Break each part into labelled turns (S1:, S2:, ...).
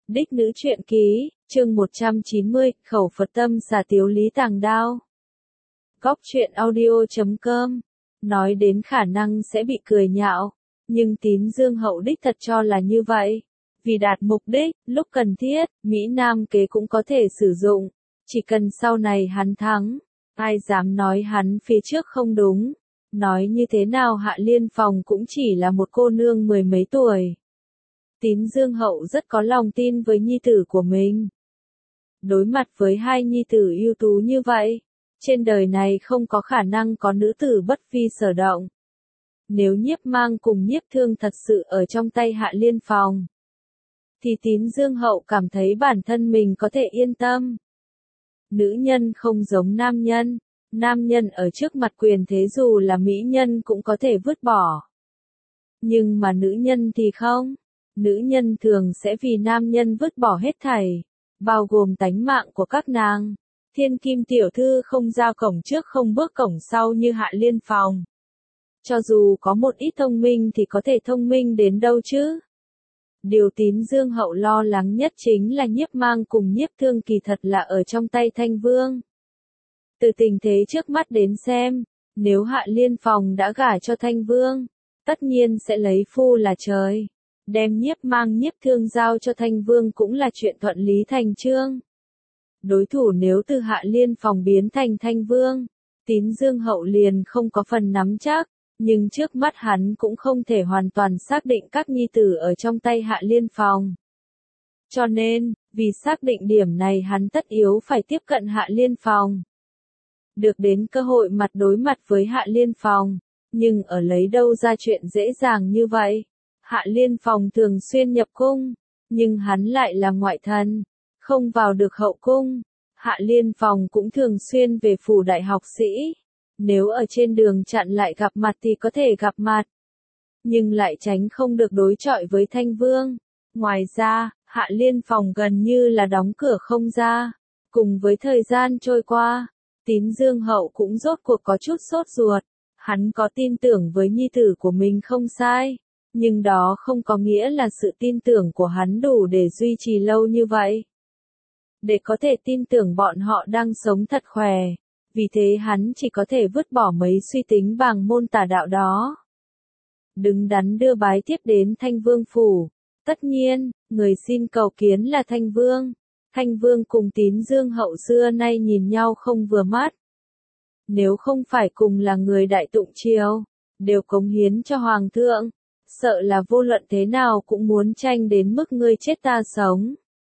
S1: Đích nữ truyện ký, chương 190, khẩu Phật tâm xả tiếu lý tàng đao. Góc truyện audio.com. Nói đến khả năng sẽ bị cười nhạo, nhưng Tín Dương Hậu đích thật cho là như vậy. Vì đạt mục đích, lúc cần thiết, Mỹ Nam kế cũng có thể sử dụng. Chỉ cần sau này hắn thắng, ai dám nói hắn phía trước không đúng. Nói như thế nào Hạ Liên Phòng cũng chỉ là một cô nương mười mấy tuổi. Tín Dương Hậu rất có lòng tin với nhi tử của mình. Đối mặt với hai nhi tử ưu tú như vậy, trên đời này không có khả năng có nữ tử bất vi sở động. Nếu Nhiếp Mang cùng Nhiếp Thương thật sự ở trong tay Hạ Liên Phòng, thì Tín Dương Hậu cảm thấy bản thân mình có thể yên tâm. Nữ nhân không giống nam nhân ở trước mặt quyền thế dù là mỹ nhân cũng có thể vứt bỏ. Nhưng mà nữ nhân thì không. Nữ nhân thường sẽ vì nam nhân vứt bỏ hết thảy, bao gồm tánh mạng của các nàng. Thiên kim tiểu thư không ra cổng trước không bước cổng sau như Hạ Liên Phòng. Cho dù có một ít thông minh thì có thể thông minh đến đâu chứ? Điều Tín Dương Hậu lo lắng nhất chính là Nhiếp Mang cùng Nhiếp Thương kỳ thật là ở trong tay Thanh Vương. Từ tình thế trước mắt đến xem, nếu Hạ Liên Phòng đã gả cho Thanh Vương, tất nhiên sẽ lấy phu là trời. Đem Nhiếp Mang Nhiếp Thương giao cho Thanh Vương cũng là chuyện thuận lý thành chương. Đối thủ nếu từ Hạ Liên Phòng biến thành Thanh Vương, Tín Dương Hậu liền không có phần nắm chắc, nhưng trước mắt hắn cũng không thể hoàn toàn xác định các nhi tử ở trong tay Hạ Liên Phòng. Cho nên, vì xác định điểm này hắn tất yếu phải tiếp cận Hạ Liên Phòng. Được đến cơ hội mặt đối mặt với Hạ Liên Phòng, nhưng ở lấy đâu ra chuyện dễ dàng như vậy. Hạ Liên Phòng thường xuyên nhập cung, nhưng hắn lại là ngoại thần, không vào được hậu cung. Hạ Liên Phòng cũng thường xuyên về phủ đại học sĩ, nếu ở trên đường chặn lại gặp mặt thì có thể gặp mặt, nhưng lại tránh không được đối chọi với Thanh Vương. Ngoài ra, Hạ Liên Phòng gần như là đóng cửa không ra. Cùng với thời gian trôi qua, Tín Dương Hậu cũng rốt cuộc có chút sốt ruột. Hắn có tin tưởng với nhi tử của mình không sai. Nhưng đó không có nghĩa là sự tin tưởng của hắn đủ để duy trì lâu như vậy. Để có thể tin tưởng bọn họ đang sống thật khỏe, vì thế hắn chỉ có thể vứt bỏ mấy suy tính bàng môn tà đạo đó. Đứng đắn đưa bái tiếp đến Thanh Vương phủ. Tất nhiên, người xin cầu kiến là Thanh Vương. Thanh Vương cùng Tín Dương Hậu xưa nay nhìn nhau không vừa mắt. Nếu không phải cùng là người đại tụng triều, đều cống hiến cho Hoàng thượng, sợ là vô luận thế nào cũng muốn tranh đến mức ngươi chết ta sống.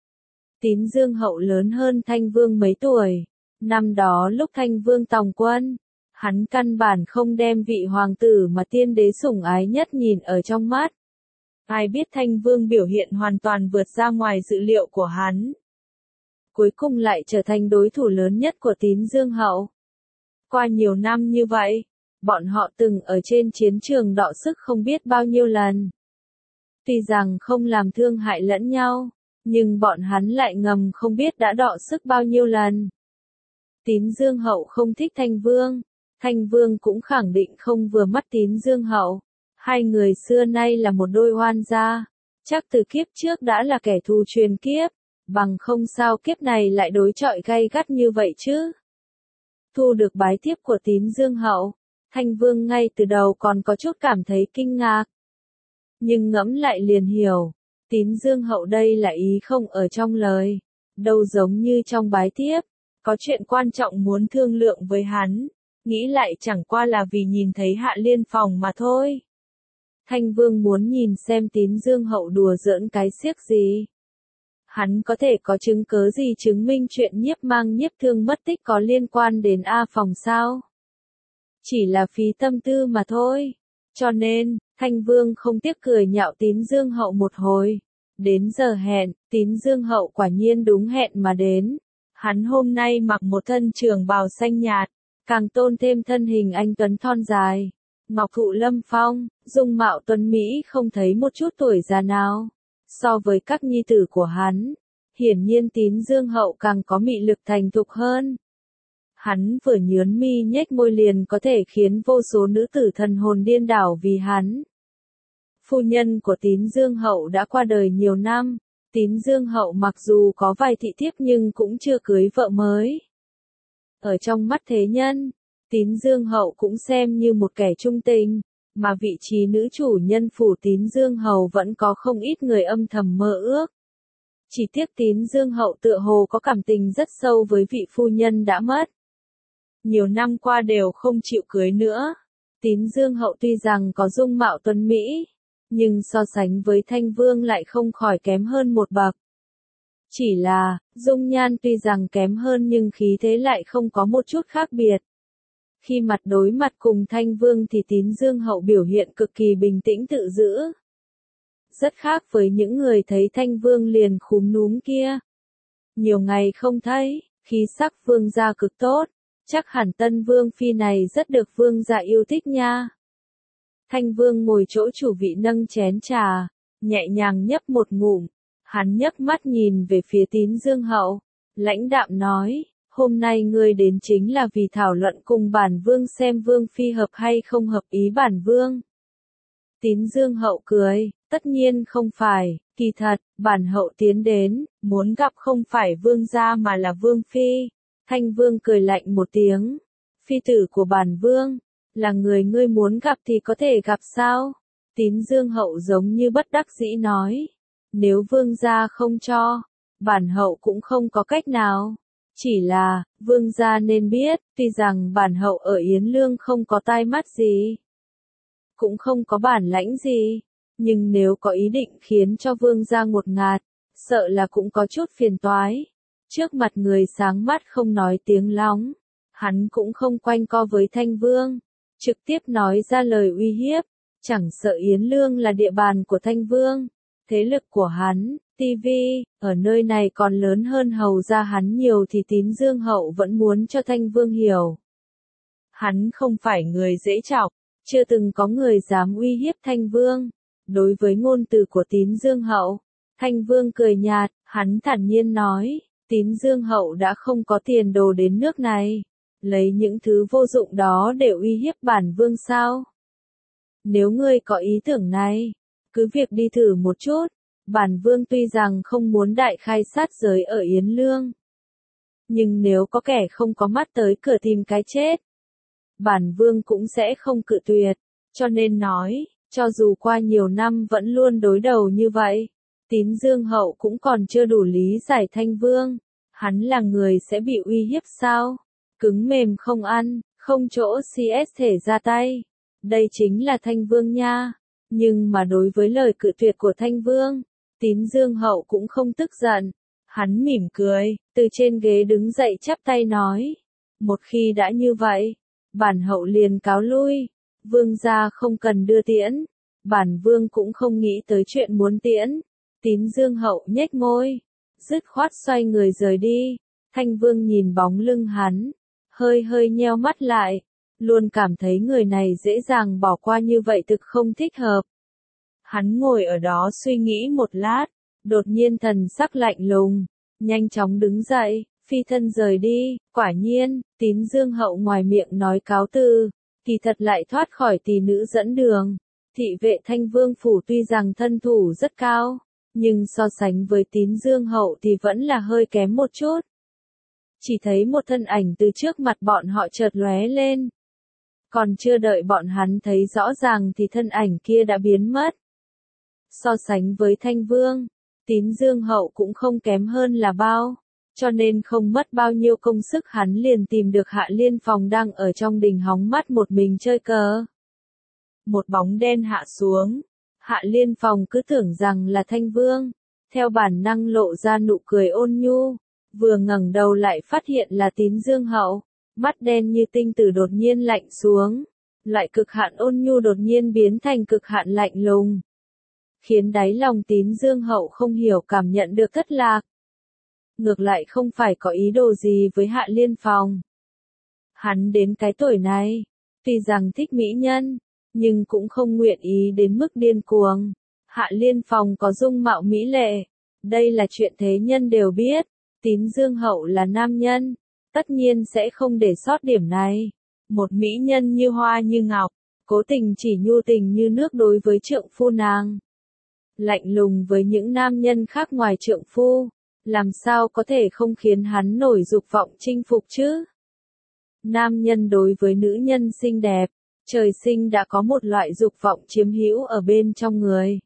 S1: Tín Dương Hậu lớn hơn Thanh Vương mấy tuổi. Năm đó lúc Thanh Vương tòng quân, hắn căn bản không đem vị hoàng tử mà tiên đế sủng ái nhất nhìn ở trong mắt. Ai biết Thanh Vương biểu hiện hoàn toàn vượt ra ngoài dự liệu của hắn. Cuối cùng lại trở thành đối thủ lớn nhất của Tín Dương Hậu. Qua nhiều năm như vậy, bọn họ từng ở trên chiến trường đọ sức không biết bao nhiêu lần. Tuy rằng không làm thương hại lẫn nhau, nhưng bọn hắn lại ngầm không biết đã đọ sức bao nhiêu lần. Tín Dương Hậu không thích Thanh Vương, Thanh Vương cũng khẳng định không vừa mắt Tín Dương Hậu. Hai người xưa nay là một đôi oan gia, chắc từ kiếp trước đã là kẻ thù truyền kiếp, bằng không sao kiếp này lại đối chọi gay gắt như vậy chứ. Thu được bái tiếp của Tín Dương Hậu, Thanh Vương ngay từ đầu còn có chút cảm thấy kinh ngạc. Nhưng ngẫm lại liền hiểu, Tín Dương Hậu đây là ý không ở trong lời, đâu giống như trong bái tiếp, có chuyện quan trọng muốn thương lượng với hắn, nghĩ lại chẳng qua là vì nhìn thấy Hạ Liên Phòng mà thôi. Thanh Vương muốn nhìn xem Tín Dương Hậu đùa giỡn cái xiếc gì. Hắn có thể có chứng cớ gì chứng minh chuyện Nhiếp Mang Nhiếp Thương mất tích có liên quan đến A Phòng sao? Chỉ là phí tâm tư mà thôi. Cho nên, Thanh Vương không tiếc cười nhạo Tín Dương Hậu một hồi. Đến giờ hẹn, Tín Dương Hậu quả nhiên đúng hẹn mà đến. Hắn hôm nay mặc một thân trường bào xanh nhạt, càng tôn thêm thân hình anh tuấn thon dài. Ngọc thụ lâm phong, dung mạo tuấn Mỹ không thấy một chút tuổi già nào. So với các nhi tử của hắn, hiển nhiên Tín Dương Hậu càng có mị lực thành thục hơn. Hắn vừa nhướn mi nhếch môi liền có thể khiến vô số nữ tử thần hồn điên đảo vì hắn. Phu nhân của Tín Dương Hậu đã qua đời nhiều năm, Tín Dương Hậu mặc dù có vài thị thiếp nhưng cũng chưa cưới vợ mới. Ở trong mắt thế nhân, Tín Dương Hậu cũng xem như một kẻ trung tình, mà vị trí nữ chủ nhân phủ Tín Dương Hầu vẫn có không ít người âm thầm mơ ước. Chỉ tiếc Tín Dương Hậu tựa hồ có cảm tình rất sâu với vị phu nhân đã mất. Nhiều năm qua đều không chịu cưới nữa. Tín Dương Hậu tuy rằng có dung mạo tuấn mỹ, nhưng so sánh với Thanh Vương lại không khỏi kém hơn một bậc. Chỉ là, dung nhan tuy rằng kém hơn nhưng khí thế lại không có một chút khác biệt. Khi mặt đối mặt cùng Thanh Vương thì Tín Dương Hậu biểu hiện cực kỳ bình tĩnh tự giữ. Rất khác với những người thấy Thanh Vương liền khúm núm kia. Nhiều ngày không thấy, khí sắc vương gia cực tốt, chắc hẳn tân vương phi này rất được vương gia yêu thích nha. Thanh Vương ngồi chỗ chủ vị nâng chén trà, nhẹ nhàng nhấp một ngụm, hắn nhấc mắt nhìn về phía Tín Dương Hậu, lãnh đạm nói, hôm nay ngươi đến chính là vì thảo luận cùng bản vương xem vương phi hợp hay không hợp ý bản vương. Tín Dương Hậu cười, tất nhiên không phải, kỳ thật, bản hậu tiến đến, muốn gặp không phải vương gia mà là vương phi. Thanh Vương cười lạnh một tiếng, phi tử của bản vương, là người ngươi muốn gặp thì có thể gặp sao? Tín Dương Hậu giống như bất đắc dĩ nói, nếu vương gia không cho, bản hậu cũng không có cách nào. Chỉ là, vương gia nên biết, tuy rằng bản hậu ở Yến Lương không có tai mắt gì, cũng không có bản lãnh gì, nhưng nếu có ý định khiến cho vương gia ngột ngạt, sợ là cũng có chút phiền toái. Trước mặt người sáng mắt không nói tiếng lóng, hắn cũng không quanh co với Thanh Vương, trực tiếp nói ra lời uy hiếp, chẳng sợ Yến Lương là địa bàn của Thanh Vương, thế lực của hắn, TV, ở nơi này còn lớn hơn hầu ra hắn nhiều thì Tín Dương Hậu vẫn muốn cho Thanh Vương hiểu. Hắn không phải người dễ chọc, chưa từng có người dám uy hiếp Thanh Vương. Đối với ngôn từ của Tín Dương Hậu, Thanh Vương cười nhạt, hắn thản nhiên nói, Tín Dương Hậu đã không có tiền đồ đến nước này, lấy những thứ vô dụng đó để uy hiếp bản vương sao? Nếu ngươi có ý tưởng này, cứ việc đi thử một chút, bản vương tuy rằng không muốn đại khai sát giới ở Yến Lương, nhưng nếu có kẻ không có mắt tới cửa tìm cái chết, bản vương cũng sẽ không cự tuyệt, cho nên nói, cho dù qua nhiều năm vẫn luôn đối đầu như vậy, Tín Dương Hậu cũng còn chưa đủ lý giải Thanh Vương, hắn là người sẽ bị uy hiếp sao? Cứng mềm không ăn, không chỗ CS thể ra tay. Đây chính là Thanh Vương nha. Nhưng mà đối với lời cự tuyệt của Thanh Vương, Tín Dương Hậu cũng không tức giận. Hắn mỉm cười, từ trên ghế đứng dậy chắp tay nói. Một khi đã như vậy, bản hậu liền cáo lui. Vương gia không cần đưa tiễn. Bản vương cũng không nghĩ tới chuyện muốn tiễn. Tín Dương Hậu nhếch môi, dứt khoát xoay người rời đi. Thanh Vương nhìn bóng lưng hắn, hơi hơi nheo mắt lại, luôn cảm thấy người này dễ dàng bỏ qua như vậy thực không thích hợp. Hắn ngồi ở đó suy nghĩ một lát, đột nhiên thần sắc lạnh lùng, nhanh chóng đứng dậy, phi thân rời đi. Quả nhiên, Tín Dương Hậu ngoài miệng nói cáo từ, kỳ thật lại thoát khỏi tỷ nữ dẫn đường. Thị vệ Thanh Vương phủ tuy rằng thân thủ rất cao, nhưng so sánh với Tín Dương Hậu thì vẫn là hơi kém một chút. Chỉ thấy một thân ảnh từ trước mặt bọn họ chợt lóe lên. Còn chưa đợi bọn hắn thấy rõ ràng thì thân ảnh kia đã biến mất. So sánh với Thanh Vương, Tín Dương Hậu cũng không kém hơn là bao, cho nên không mất bao nhiêu công sức hắn liền tìm được Hạ Liên Phòng đang ở trong đình hóng mắt một mình chơi cờ. Một bóng đen hạ xuống, Hạ Liên Phòng cứ tưởng rằng là Thanh Vương, theo bản năng lộ ra nụ cười ôn nhu, vừa ngẩng đầu lại phát hiện là Tín Dương Hậu, mắt đen như tinh tử đột nhiên lạnh xuống, lại cực hạn ôn nhu đột nhiên biến thành cực hạn lạnh lùng, khiến đáy lòng Tín Dương Hậu không hiểu cảm nhận được thất lạc. Ngược lại không phải có ý đồ gì với Hạ Liên Phòng. Hắn đến cái tuổi này, tuy rằng thích mỹ nhân, nhưng cũng không nguyện ý đến mức điên cuồng. Hạ Liên Phòng có dung mạo mỹ lệ, đây là chuyện thế nhân đều biết. Tín Dương Hậu là nam nhân, tất nhiên sẽ không để sót điểm này. Một mỹ nhân như hoa như ngọc, cố tình chỉ nhu tình như nước đối với trượng phu nàng. lạnh lùng với những nam nhân khác ngoài trượng phu, làm sao có thể không khiến hắn nổi dục vọng chinh phục chứ? Nam nhân đối với nữ nhân xinh đẹp, trời sinh đã có một loại dục vọng chiếm hữu ở bên trong người.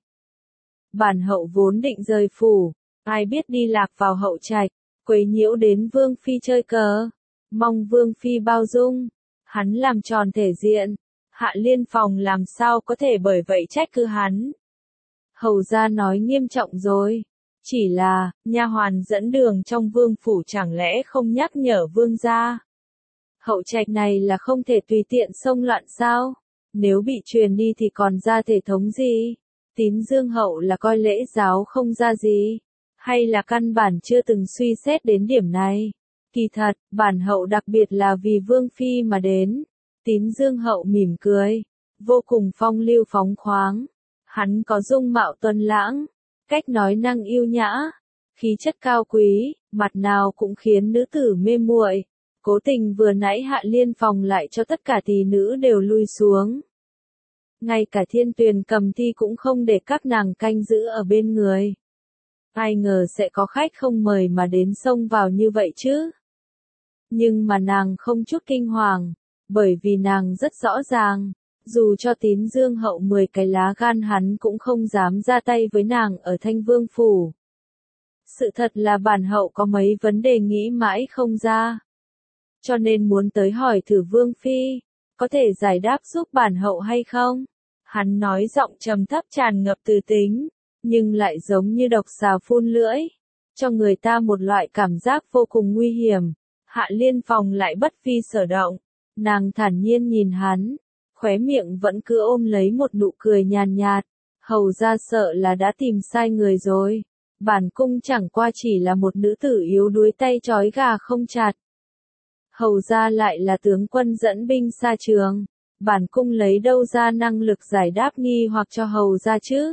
S1: Bản hậu vốn định rời phủ, ai biết đi lạc vào hậu trạch, quấy nhiễu đến Vương Phi chơi cờ, mong Vương Phi bao dung, hắn làm tròn thể diện, Hạ Liên Phòng làm sao có thể bởi vậy trách cứ hắn. Hầu gia nói nghiêm trọng rồi, chỉ là, nha hoàn dẫn đường trong vương phủ chẳng lẽ không nhắc nhở vương gia. Hậu trạch này là không thể tùy tiện xông loạn sao, nếu bị truyền đi thì còn ra thể thống gì, Tín Dương hậu là coi lễ giáo không ra gì, hay là căn bản chưa từng suy xét đến điểm này. Kỳ thật, bản hậu đặc biệt là vì Vương Phi mà đến. Tín Dương hậu mỉm cười, vô cùng phong lưu phóng khoáng. Hắn có dung mạo tuấn lãng, cách nói năng yêu nhã, khí chất cao quý, mặt nào cũng khiến nữ tử mê muội. Cố tình vừa nãy Hạ Liên Phòng lại cho tất cả tỷ nữ đều lui xuống. Ngay cả Thiên Tuyền Cầm Thi cũng không để các nàng canh giữ ở bên người. Ai ngờ sẽ có khách không mời mà đến xông vào như vậy chứ. Nhưng mà nàng không chút kinh hoàng, bởi vì nàng rất rõ ràng, dù cho Tín Dương hậu 10 cái lá gan hắn cũng không dám ra tay với nàng ở Thanh Vương phủ. Sự thật là bản hậu có mấy vấn đề nghĩ mãi không ra, cho nên muốn tới hỏi thử Vương Phi, có thể giải đáp giúp bản hậu hay không? Hắn nói giọng trầm thấp tràn ngập từ tính, nhưng lại giống như độc xà phun lưỡi, cho người ta một loại cảm giác vô cùng nguy hiểm. Hạ Liên Phòng lại bất vi sở động, nàng thản nhiên nhìn hắn, khóe miệng vẫn cứ ôm lấy một nụ cười nhàn nhạt, hầu ra sợ là đã tìm sai người rồi, bản cung chẳng qua chỉ là một nữ tử yếu đuối tay trói gà không chặt. Hầu ra lại là tướng quân dẫn binh xa trường, bản cung lấy đâu ra năng lực giải đáp nghi hoặc cho hầu ra chứ?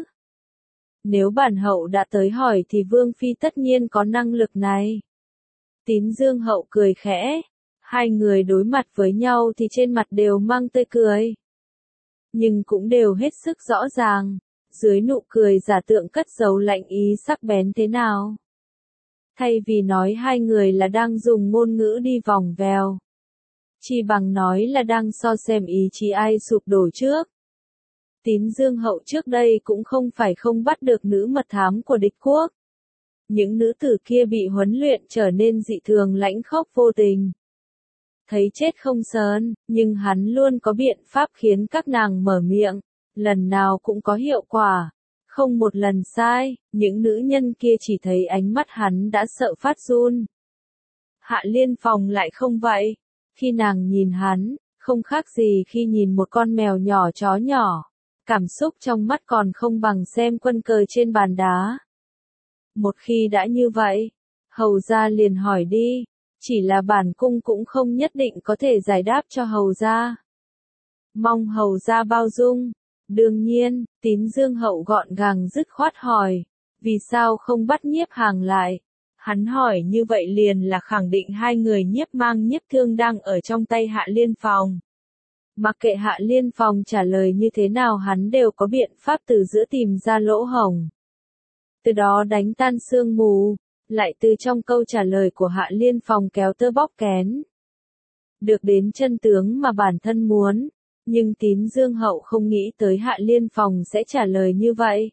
S1: Nếu bản hậu đã tới hỏi thì Vương Phi tất nhiên có năng lực này. Tín Dương hậu cười khẽ, hai người đối mặt với nhau thì trên mặt đều mang tươi cười. Nhưng cũng đều hết sức rõ ràng, dưới nụ cười giả tượng cất giấu lạnh ý sắc bén thế nào. Thay vì nói hai người là đang dùng ngôn ngữ đi vòng vèo, chỉ bằng nói là đang so xem ý chí ai sụp đổ trước. Tín Dương hậu trước đây cũng không phải không bắt được nữ mật thám của địch quốc. Những nữ tử kia bị huấn luyện trở nên dị thường lãnh khốc vô tình. Thấy chết không sờn, nhưng hắn luôn có biện pháp khiến các nàng mở miệng, lần nào cũng có hiệu quả. Không một lần sai, những nữ nhân kia chỉ thấy ánh mắt hắn đã sợ phát run. Hạ Liên Phòng lại không vậy. Khi nàng nhìn hắn, không khác gì khi nhìn một con mèo nhỏ chó nhỏ. Cảm xúc trong mắt còn không bằng xem quân cờ trên bàn đá. Một khi đã như vậy, hầu gia liền hỏi đi, chỉ là bản cung cũng không nhất định có thể giải đáp cho hầu gia. Mong hầu gia bao dung. Đương nhiên, Tín Dương hậu gọn gàng dứt khoát hỏi, vì sao không bắt Nhiếp Hàng lại? Hắn hỏi như vậy liền là khẳng định hai người Nhiếp Mang Nhiếp Thương đang ở trong tay Hạ Liên Phòng. Mặc kệ Hạ Liên Phòng trả lời như thế nào hắn đều có biện pháp từ giữa tìm ra lỗ hổng. Từ đó đánh tan sương mù, lại từ trong câu trả lời của Hạ Liên Phòng kéo tơ bóc kén. Được đến chân tướng mà bản thân muốn, nhưng Tín Dương hậu không nghĩ tới Hạ Liên Phòng sẽ trả lời như vậy.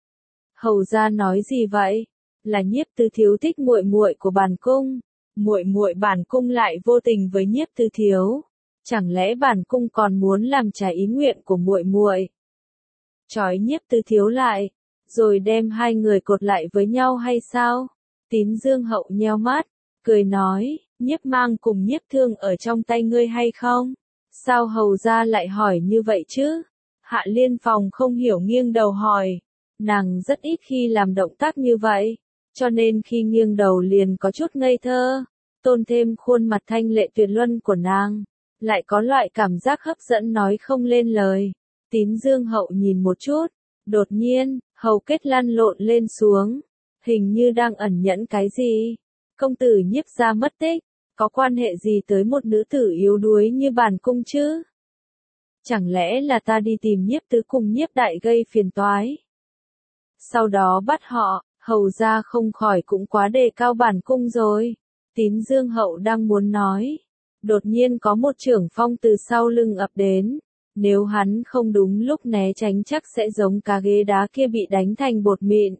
S1: Hầu gia nói gì vậy? Là Nhiếp Tư Thiếu thích muội muội của bản cung, muội muội bản cung lại vô tình với Nhiếp Tư Thiếu. Chẳng lẽ bản cung còn muốn làm trái ý nguyện của muội muội? Trói Nhiếp Tư Thiếu lại, rồi đem hai người cột lại với nhau hay sao? Tín Dương hậu nheo mắt, cười nói, Nhiếp Mang cùng Nhiếp Thương ở trong tay ngươi hay không? Sao hầu gia lại hỏi như vậy chứ? Hạ Liên Phòng không hiểu nghiêng đầu hỏi. Nàng rất ít khi làm động tác như vậy, cho nên khi nghiêng đầu liền có chút ngây thơ. Tôn thêm khuôn mặt thanh lệ tuyệt luân của nàng, lại có loại cảm giác hấp dẫn nói không lên lời. Tín Dương hậu nhìn một chút, đột nhiên, hầu kết lăn lộn lên xuống, hình như đang ẩn nhẫn cái gì. Công tử Nhiếp gia mất tích, có quan hệ gì tới một nữ tử yếu đuối như bản cung chứ? Chẳng lẽ là ta đi tìm Nhiếp tứ cùng Nhiếp đại gây phiền toái? sau đó bắt họ, hầu ra không khỏi cũng quá đề cao bản cung rồi. Tín Dương Hậu đang muốn nói. Đột nhiên có một trưởng phong từ sau lưng ập đến. Nếu hắn không đúng lúc né tránh chắc sẽ giống cá ghế đá kia bị đánh thành bột mịn.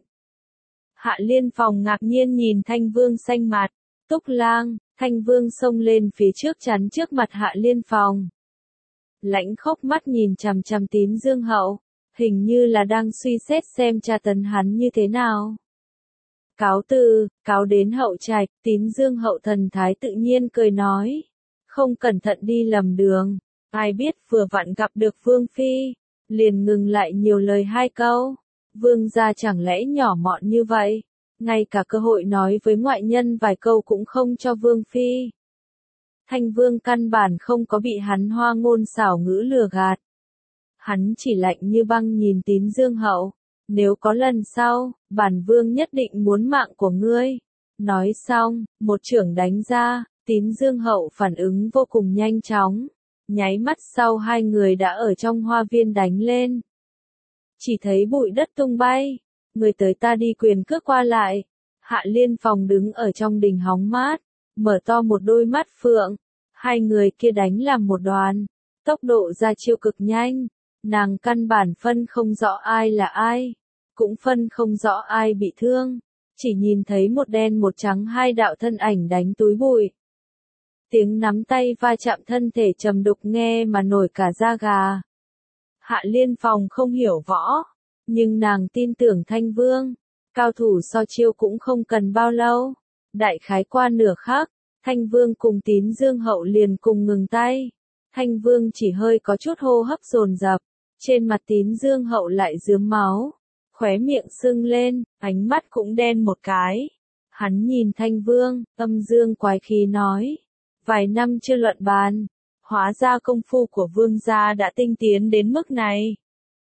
S1: Hạ Liên Phòng ngạc nhiên nhìn Thanh Vương xanh mặt. Túc Lang, Thanh Vương xông lên phía trước chắn trước mặt Hạ Liên Phòng. Lãnh Khốc mắt nhìn chằm chằm Tín Dương Hậu, hình như là đang suy xét xem tra tấn hắn như thế nào. Cáo từ, cáo đến Hậu Trạch, Tín Dương Hậu thần thái tự nhiên cười nói. Không cẩn thận đi lầm đường, ai biết vừa vặn gặp được Vương Phi, liền ngừng lại nhiều lời hai câu. Vương gia chẳng lẽ nhỏ mọn như vậy, ngay cả cơ hội nói với ngoại nhân vài câu cũng không cho Vương Phi. Thanh Vương căn bản không có bị hắn hoa ngôn xảo ngữ lừa gạt. Hắn chỉ lạnh như băng nhìn Tín Dương Hậu. Nếu có lần sau, bản vương nhất định muốn mạng của ngươi. Nói xong, một chưởng đánh ra, Tín Dương Hậu phản ứng vô cùng nhanh chóng. Nháy mắt sau hai người đã ở trong hoa viên đánh lên. Chỉ thấy bụi đất tung bay, người tới ta đi quyền cước qua lại. Hạ Liên Phòng đứng ở trong đình hóng mát, mở to một đôi mắt phượng. Hai người kia đánh làm một đoàn, tốc độ ra chiêu cực nhanh. Nàng căn bản phân không rõ ai là ai, cũng phân không rõ ai bị thương, chỉ nhìn thấy một đen một trắng hai đạo thân ảnh đánh túi bụi. Tiếng nắm tay va chạm thân thể trầm đục nghe mà nổi cả da gà. Hạ Liên Phòng không hiểu võ, nhưng nàng tin tưởng Thanh Vương, cao thủ so chiêu cũng không cần bao lâu. Đại khái qua nửa khắc, Thanh Vương cùng Tín Dương Hậu liền cùng ngừng tay. Thanh Vương chỉ hơi có chút hô hấp dồn dập, trên mặt Tín Dương Hậu lại rướm máu, khóe miệng sưng lên, ánh mắt cũng đen một cái. Hắn nhìn Thanh Vương, âm dương quái khí nói, vài năm chưa luận bàn, hóa ra công phu của vương gia đã tinh tiến đến mức này.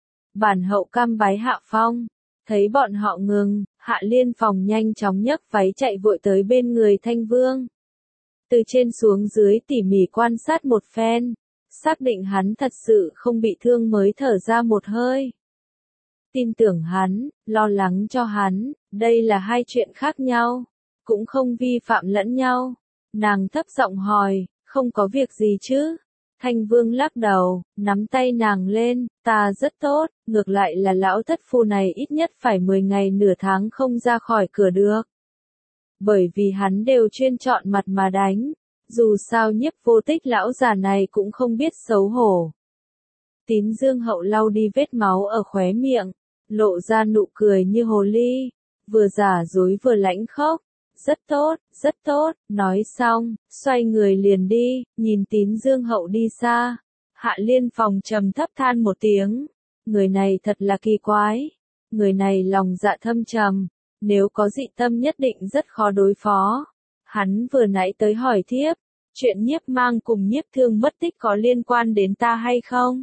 S1: Bản hậu cam bái hạ phong. Thấy bọn họ ngừng, Hạ Liên Phòng nhanh chóng nhấc váy chạy vội tới bên người Thanh Vương. Từ trên xuống dưới tỉ mỉ quan sát một phen, xác định hắn thật sự không bị thương mới thở ra một hơi. Tin tưởng hắn, lo lắng cho hắn, đây là hai chuyện khác nhau, cũng không vi phạm lẫn nhau. Nàng thấp giọng hỏi, không có việc gì chứ? Thanh Vương lắc đầu, nắm tay nàng lên, ta rất tốt, ngược lại là lão thất phu này ít nhất phải 10 ngày nửa tháng không ra khỏi cửa được. Bởi vì hắn đều chuyên chọn mặt mà đánh, dù sao Nhiếp Vô Tích lão già này cũng không biết xấu hổ. Tín Dương Hậu lau đi vết máu ở khóe miệng, lộ ra nụ cười như hồ ly, vừa giả dối vừa lãnh khốc. Rất tốt, nói xong, xoay người liền đi, nhìn Tín Dương Hậu đi xa. Hạ Liên Phòng trầm thấp than một tiếng, người này thật là kỳ quái, người này lòng dạ thâm trầm, nếu có dị tâm nhất định rất khó đối phó. Hắn vừa nãy tới hỏi thiếp, chuyện Nhiếp Mang cùng Nhiếp Thương mất tích có liên quan đến ta hay không?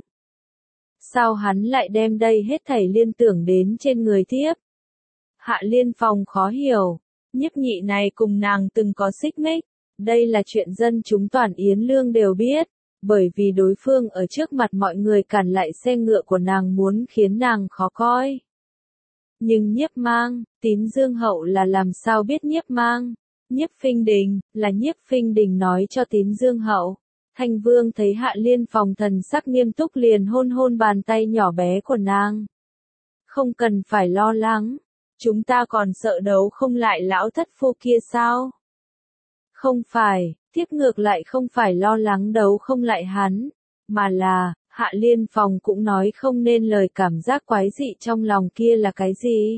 S1: Sao hắn lại đem đây hết thảy liên tưởng đến trên người thiếp? Hạ Liên Phòng khó hiểu. Nhiếp Nhị này cùng nàng từng có xích mích, đây là chuyện dân chúng toàn Yến Lương đều biết, bởi vì đối phương ở trước mặt mọi người cản lại xe ngựa của nàng muốn khiến nàng khó coi. Nhưng Nhiếp Mang, Tín Dương Hậu là làm sao biết Nhiếp Mang? Nhiếp Phinh Đình, là Nhiếp Phinh Đình nói cho Tín Dương Hậu. Thanh Vương thấy Hạ Liên Phòng thần sắc nghiêm túc liền hôn hôn bàn tay nhỏ bé của nàng. Không cần phải lo lắng. Chúng ta còn sợ đấu không lại lão thất phu kia sao? Không phải, tiếp ngược lại không phải lo lắng đấu không lại hắn, mà là, Hạ Liên Phòng cũng nói không nên lời cảm giác quái dị trong lòng kia là cái gì.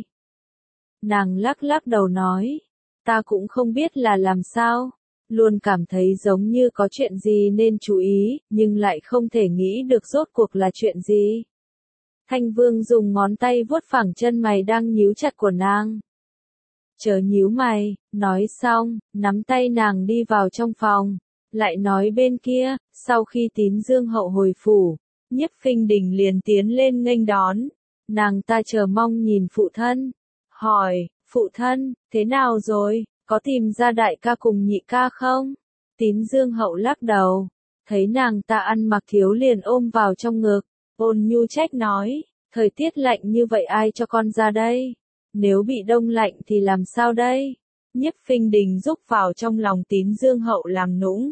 S1: Nàng lắc lắc đầu nói, ta cũng không biết là làm sao, luôn cảm thấy giống như có chuyện gì nên chú ý, nhưng lại không thể nghĩ được rốt cuộc là chuyện gì. Thanh Vương dùng ngón tay vuốt phẳng chân mày đang nhíu chặt của nàng. Chớ nhíu mày, nói xong, nắm tay nàng đi vào trong phòng, lại nói bên kia, sau khi Tín Dương Hậu hồi phủ, Nhiếp Phinh Đình liền tiến lên nghênh đón. Nàng ta chờ mong nhìn phụ thân, hỏi, phụ thân, thế nào rồi, có tìm ra đại ca cùng nhị ca không? Tín Dương Hậu lắc đầu, thấy nàng ta ăn mặc thiếu liền ôm vào trong ngực. Ôn nhu trách nói, thời tiết lạnh như vậy ai cho con ra đây? Nếu bị đông lạnh thì làm sao đây? Nhiếp Phinh Đình rúc vào trong lòng Tín Dương Hậu làm nũng.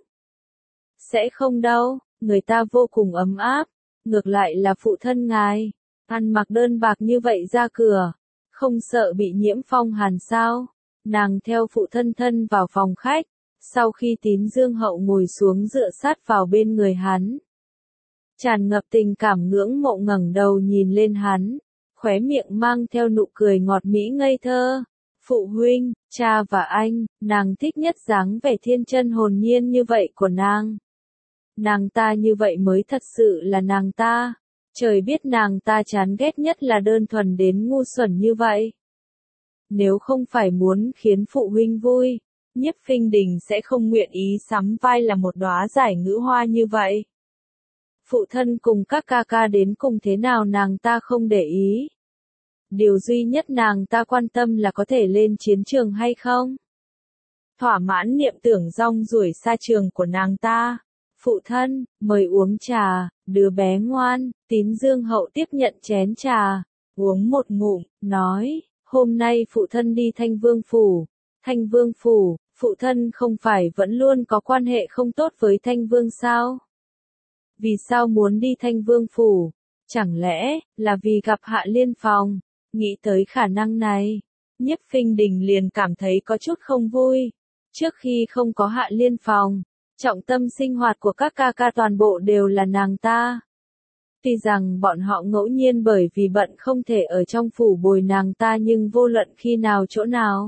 S1: Sẽ không đâu, người ta vô cùng ấm áp, ngược lại là phụ thân ngài, ăn mặc đơn bạc như vậy ra cửa, không sợ bị nhiễm phong hàn sao? Nàng theo phụ thân thân vào phòng khách, sau khi Tín Dương Hậu ngồi xuống dựa sát vào bên người hắn. Tràn ngập tình cảm ngưỡng mộ ngẩng đầu nhìn lên hắn, khóe miệng mang theo nụ cười ngọt mỹ ngây thơ. Phụ huynh, cha và anh, nàng thích nhất dáng vẻ thiên chân hồn nhiên như vậy của nàng. Nàng ta như vậy mới thật sự là nàng ta. Trời biết nàng ta chán ghét nhất là đơn thuần đến ngu xuẩn như vậy. Nếu không phải muốn khiến phụ huynh vui, Nhiếp Phinh Đình sẽ không nguyện ý sắm vai là một đóa giải ngữ hoa như vậy. Phụ thân cùng các ca ca đến cùng thế nào nàng ta không để ý. Điều duy nhất nàng ta quan tâm là có thể lên chiến trường hay không. Thỏa mãn niệm tưởng rong ruổi xa trường của nàng ta. Phụ thân, mời uống trà, đứa bé ngoan. Tín Dương Hậu tiếp nhận chén trà, uống một ngụm, nói, hôm nay phụ thân đi Thanh Vương Phủ. Thanh Vương Phủ, phụ thân không phải vẫn luôn có quan hệ không tốt với Thanh Vương sao? Vì sao muốn đi Thanh Vương Phủ? Chẳng lẽ là vì gặp Hạ Liên Phong? Nghĩ tới khả năng này, Nhiếp Phinh Đình liền cảm thấy có chút không vui. Trước khi không có Hạ Liên Phong, trọng tâm sinh hoạt của các ca ca toàn bộ đều là nàng ta. Tuy rằng bọn họ ngẫu nhiên bởi vì bận không thể ở trong phủ bồi nàng ta nhưng vô luận khi nào chỗ nào.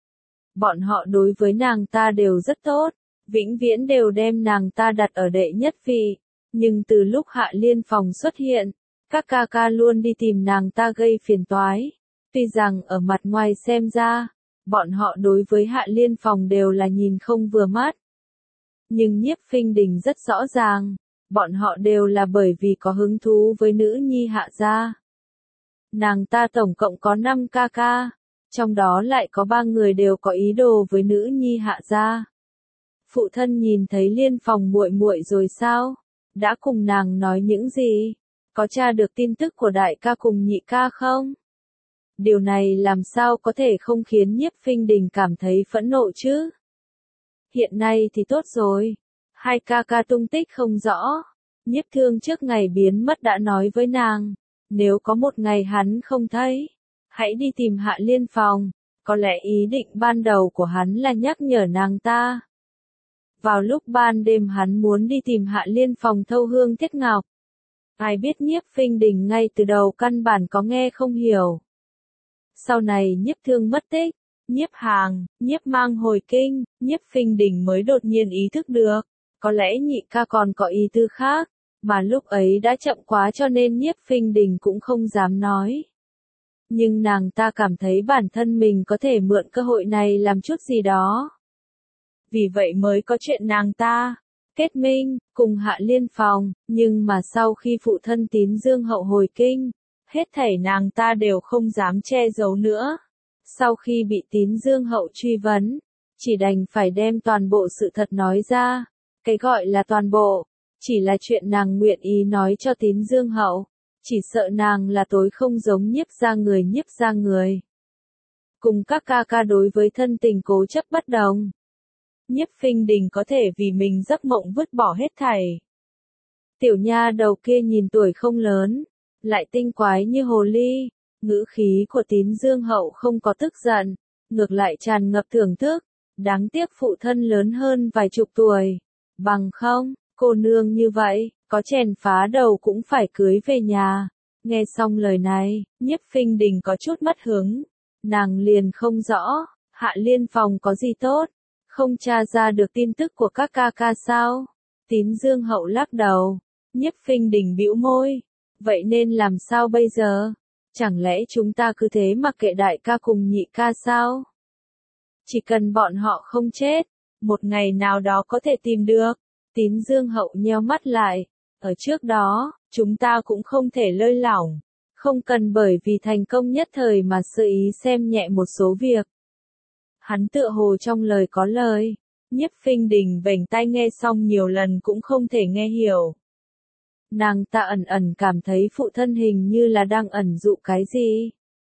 S1: Bọn họ đối với nàng ta đều rất tốt, vĩnh viễn đều đem nàng ta đặt ở đệ nhất vị. Nhưng từ lúc Hạ Liên Phong xuất hiện, các ca ca luôn đi tìm nàng ta gây phiền toái. Tuy rằng ở mặt ngoài xem ra, bọn họ đối với Hạ Liên Phong đều là nhìn không vừa mắt. Nhưng Nhiếp Phinh Đình rất rõ ràng, bọn họ đều là bởi vì có hứng thú với nữ nhi Hạ gia. Nàng ta tổng cộng có 5 ca ca, trong đó lại có 3 người đều có ý đồ với nữ nhi Hạ gia. Phụ thân nhìn thấy Liên Phong muội muội rồi sao? Đã cùng nàng nói những gì? Có tra được tin tức của đại ca cùng nhị ca không? Điều này làm sao có thể không khiến Nhiếp Phinh Đình cảm thấy phẫn nộ chứ? Hiện nay thì tốt rồi. 2 ca ca tung tích không rõ. Nhiếp Thương trước ngày biến mất đã nói với nàng. Nếu có một ngày hắn không thấy, hãy đi tìm Hạ Liên Phong. Có lẽ ý định ban đầu của hắn là nhắc nhở nàng ta. Vào lúc ban đêm hắn muốn đi tìm Hạ Liên Phong thâu hương thiết ngọc. Ai biết Nhiếp Phinh Đình ngay từ đầu căn bản có nghe không hiểu. Sau này Nhiếp Thương mất tích, Nhiếp Hàng, Nhiếp Mang hồi kinh, Nhiếp Phinh Đình mới đột nhiên ý thức được. Có lẽ nhị ca còn có ý tư khác, mà lúc ấy đã chậm quá cho nên Nhiếp Phinh Đình cũng không dám nói. Nhưng nàng ta cảm thấy bản thân mình có thể mượn cơ hội này làm chút gì đó. Vì vậy mới có chuyện nàng ta kết minh cùng Hạ Liên Phong, nhưng mà sau khi phụ thân Tín Dương Hậu hồi kinh, hết thảy nàng ta đều không dám che giấu nữa. Sau khi bị Tín Dương Hậu truy vấn, chỉ đành phải đem toàn bộ sự thật nói ra. Cái gọi là toàn bộ, chỉ là chuyện nàng nguyện ý nói cho Tín Dương Hậu, chỉ sợ nàng là tối không giống Nhiếp gia người. Cùng các ca ca đối với thân tình cố chấp bất đồng. Nhiếp Phinh Đình có thể vì mình giấc mộng vứt bỏ hết thảy. Tiểu nha đầu kia nhìn tuổi không lớn, lại tinh quái như hồ ly, ngữ khí của Tín Dương Hậu không có tức giận, ngược lại tràn ngập thưởng thức, đáng tiếc phụ thân lớn hơn vài chục tuổi, bằng không, cô nương như vậy, có chèn phá đầu cũng phải cưới về nhà. Nghe xong lời này, Nhiếp Phinh Đình có chút mất hứng, nàng liền không rõ, Hạ Liên Phong có gì tốt. Không tra ra được tin tức của các ca ca sao? Tín Dương Hậu lắc đầu. Nhiếp Phinh Đình bĩu môi. Vậy nên làm sao bây giờ? Chẳng lẽ chúng ta cứ thế mặc kệ đại ca cùng nhị ca sao? Chỉ cần bọn họ không chết, một ngày nào đó có thể tìm được. Tín Dương Hậu nheo mắt lại. Ở trước đó, chúng ta cũng không thể lơi lỏng. Không cần bởi vì thành công nhất thời mà sơ ý xem nhẹ một số việc. Hắn tựa hồ trong lời có lời. Nhiếp Phinh Đình vểnh tai nghe xong nhiều lần cũng không thể nghe hiểu. Nàng ta ẩn ẩn cảm thấy phụ thân hình như là đang ẩn dụ cái gì.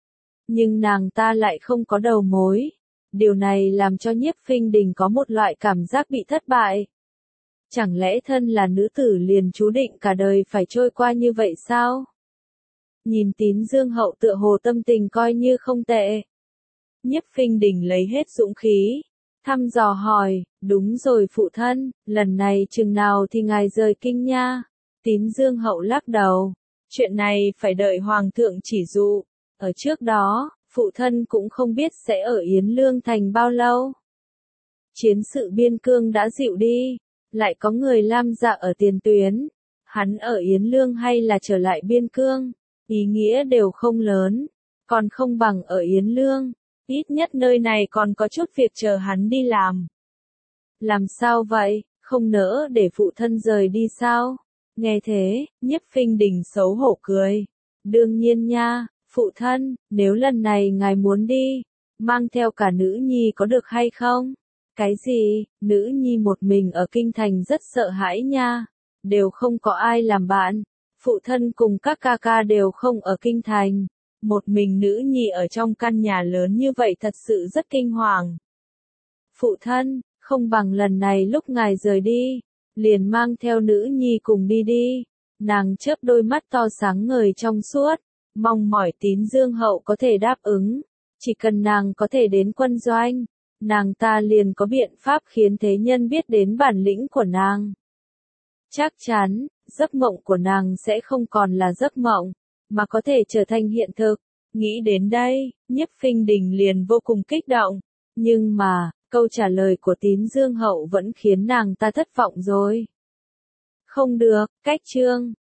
S1: Nhưng nàng ta lại không có đầu mối. Điều này làm cho Nhiếp Phinh Đình có một loại cảm giác bị thất bại. Chẳng lẽ thân là nữ tử liền chú định cả đời phải trôi qua như vậy sao? Nhìn Tín Dương Hậu tựa hồ tâm tình coi như không tệ. Nhiếp Phinh Đình lấy hết dũng khí, thăm dò hỏi, đúng rồi phụ thân, lần này chừng nào thì ngài rời kinh nha? Tín Dương Hậu lắc đầu, chuyện này phải đợi Hoàng thượng chỉ dụ, ở trước đó, phụ thân cũng không biết sẽ ở Yến Lương Thành bao lâu. Chiến sự biên cương đã dịu đi, lại có người Lam Dạ ở tiền tuyến, hắn ở Yến Lương hay là trở lại biên cương, ý nghĩa đều không lớn, còn không bằng ở Yến Lương, ít nhất nơi này còn có chút việc chờ hắn đi làm. Làm sao vậy, không nỡ để phụ thân rời đi sao? Nghe thế, Nhiếp Phinh Đình xấu hổ cười. Đương nhiên nha, phụ thân, nếu lần này ngài muốn đi, mang theo cả nữ nhi có được hay không? Cái gì, nữ nhi một mình ở kinh thành rất sợ hãi nha, đều không có ai làm bạn, phụ thân cùng các ca ca đều không ở kinh thành, một mình nữ nhi ở trong căn nhà lớn như vậy thật sự rất kinh hoàng. Phụ thân, không bằng lần này lúc ngài rời đi, liền mang theo nữ nhi cùng đi đi. Nàng chớp đôi mắt to sáng ngời trong suốt, mong mỏi Tín Dương Hậu có thể đáp ứng, chỉ cần nàng có thể đến quân doanh, nàng ta liền có biện pháp khiến thế nhân biết đến bản lĩnh của nàng. Chắc chắn, giấc mộng của nàng sẽ không còn là giấc mộng, mà có thể trở thành hiện thực. Nghĩ đến đây, Nhiếp Phinh Đình liền vô cùng kích động, nhưng mà, câu trả lời của Tín Dương Hậu vẫn khiến nàng ta thất vọng rồi. Không được, cách chương